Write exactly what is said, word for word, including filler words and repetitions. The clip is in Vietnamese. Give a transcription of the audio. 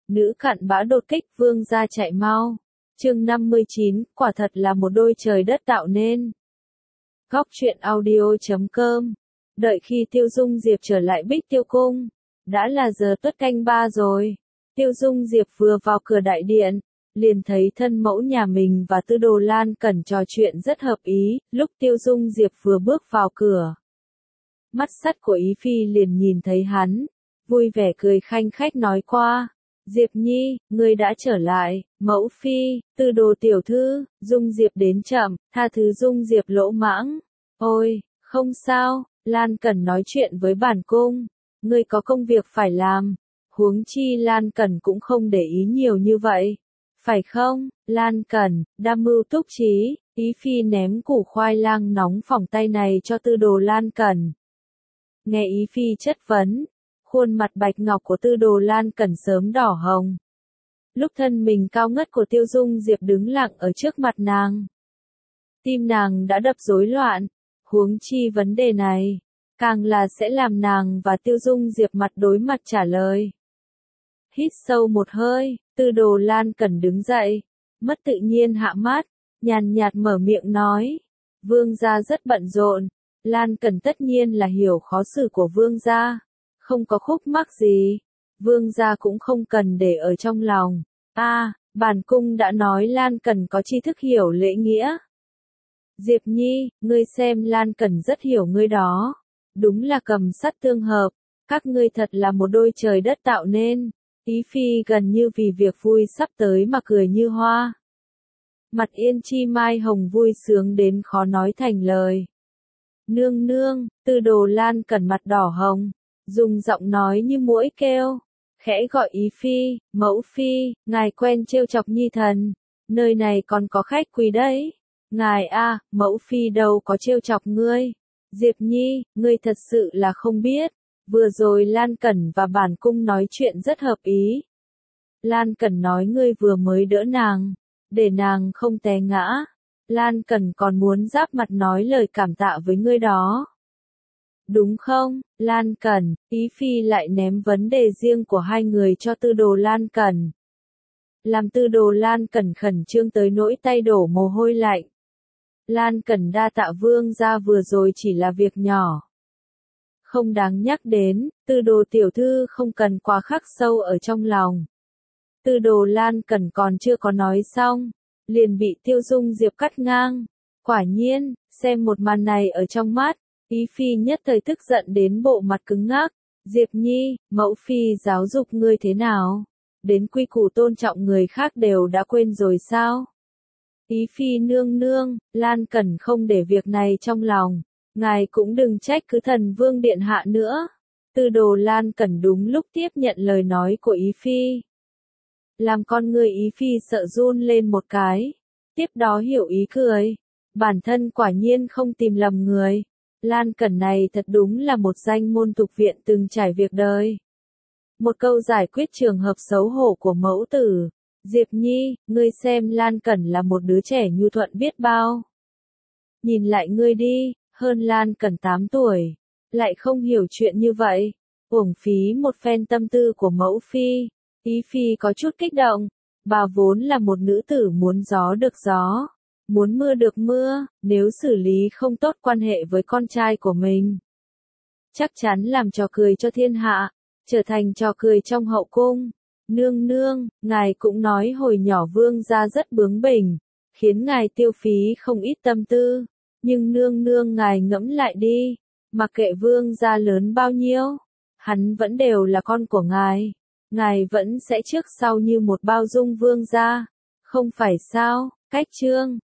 Nữ cặn bã đột kích vương gia chạy mau. Chương năm mươi chín, quả thật là một đôi trời đất tạo nên. Góc truyện audio chấm com. Đợi khi Tiêu Dung Diệp trở lại Bích Tiêu Cung, đã là giờ tuất canh ba rồi. Tiêu Dung Diệp vừa vào cửa đại điện, liền thấy thân mẫu nhà mình và Tư Đồ Lan Cẩn trò chuyện rất hợp ý. Lúc Tiêu Dung Diệp vừa bước vào cửa, mắt sắt của Ý Phi liền nhìn thấy hắn, vui vẻ cười khanh khách nói qua: Diệp Nhi, ngươi đã trở lại. Mẫu phi, Tư Đồ tiểu thư, Dung Diệp đến chậm, tha thứ Dung Diệp lỗ mãng. Ôi, không sao, Lan Cẩn nói chuyện với bản cung, ngươi có công việc phải làm. Huống chi Lan Cẩn cũng không để ý nhiều như vậy, phải không? Lan Cẩn, đam mưu túc trí. Ý Phi ném củ khoai lang nóng phỏng tay này cho Tư Đồ Lan Cẩn. Nghe Ý Phi chất vấn, khuôn mặt bạch ngọc của Tư Đồ Lan Cẩn sớm đỏ hồng. Lúc thân mình cao ngất của Tiêu Dung Diệp đứng lặng ở trước mặt nàng, tim nàng đã đập rối loạn, huống chi vấn đề này, càng là sẽ làm nàng và Tiêu Dung Diệp mặt đối mặt trả lời. Hít sâu một hơi, Tư Đồ Lan Cẩn đứng dậy, mất tự nhiên hạ mắt, nhàn nhạt mở miệng nói: Vương gia rất bận rộn. Lan Cẩn tất nhiên là hiểu khó xử của vương gia, không có khúc mắc gì, vương gia cũng không cần để ở trong lòng. A, à, bản cung đã nói Lan Cẩn có tri thức hiểu lễ nghĩa. Diệp Nhi, ngươi xem Lan Cẩn rất hiểu ngươi đó, đúng là cầm sắt tương hợp, các ngươi thật là một đôi trời đất tạo nên. Ý Phi gần như vì việc vui sắp tới mà cười như hoa. Mặt Yên Chi Mai hồng vui sướng đến khó nói thành lời. Nương nương, Tư Đồ Lan Cẩn mặt đỏ hồng, dùng giọng nói như muỗi kêu, khẽ gọi Ý Phi: Mẫu phi, ngài quen trêu chọc nhi thần, nơi này còn có khách quý đấy. Ngài a, à, mẫu phi đâu có trêu chọc ngươi. Diệp Nhi, ngươi thật sự là không biết, vừa rồi Lan Cẩn và bản cung nói chuyện rất hợp ý. Lan Cẩn nói ngươi vừa mới đỡ nàng, để nàng không té ngã. Lan Cẩn còn muốn giáp mặt nói lời cảm tạ với ngươi đó. Đúng không, Lan Cẩn? Ý Phi lại ném vấn đề riêng của hai người cho Tư Đồ Lan Cẩn, làm Tư Đồ Lan Cẩn khẩn trương tới nỗi tay đổ mồ hôi lạnh. Lan Cẩn đa tạ vương gia, vừa rồi chỉ là việc nhỏ, không đáng nhắc đến, Tư Đồ tiểu thư không cần quá khắc sâu ở trong lòng. Tư Đồ Lan Cẩn còn chưa có nói xong, liền bị Tiêu Dung Diệp cắt ngang. Quả nhiên, xem một màn này ở trong mắt, Ý Phi nhất thời tức giận đến bộ mặt cứng ngắc. Diệp Nhi, mẫu phi giáo dục ngươi thế nào? Đến quy củ tôn trọng người khác đều đã quên rồi sao? Ý Phi nương nương, Lan Cẩn không để việc này trong lòng, ngài cũng đừng trách cứ thần vương điện hạ nữa. Tư Đồ Lan Cẩn đúng lúc tiếp nhận lời nói của Ý Phi, làm con người Ý Phi sợ run lên một cái, tiếp đó hiểu ý cười. Bản thân quả nhiên không tìm lầm người. Lan Cẩn này thật đúng là một danh môn tục viện từng trải việc đời. Một câu giải quyết trường hợp xấu hổ của mẫu tử. Diệp Nhi, ngươi xem Lan Cẩn là một đứa trẻ nhu thuận biết bao. Nhìn lại ngươi đi, hơn Lan Cẩn tám tuổi, lại không hiểu chuyện như vậy. Uổng phí một phen tâm tư của mẫu phi. Ý Phi có chút kích động, bà vốn là một nữ tử muốn gió được gió, muốn mưa được mưa, nếu xử lý không tốt quan hệ với con trai của mình, chắc chắn làm trò cười cho thiên hạ, trở thành trò cười trong hậu cung. Nương nương, ngài cũng nói hồi nhỏ vương gia rất bướng bỉnh, khiến ngài tiêu phí không ít tâm tư, nhưng nương nương ngài ngẫm lại đi, mặc kệ vương gia lớn bao nhiêu, hắn vẫn đều là con của ngài. Ngài vẫn sẽ trước sau như một bao dung vương gia, không phải sao? Cách chương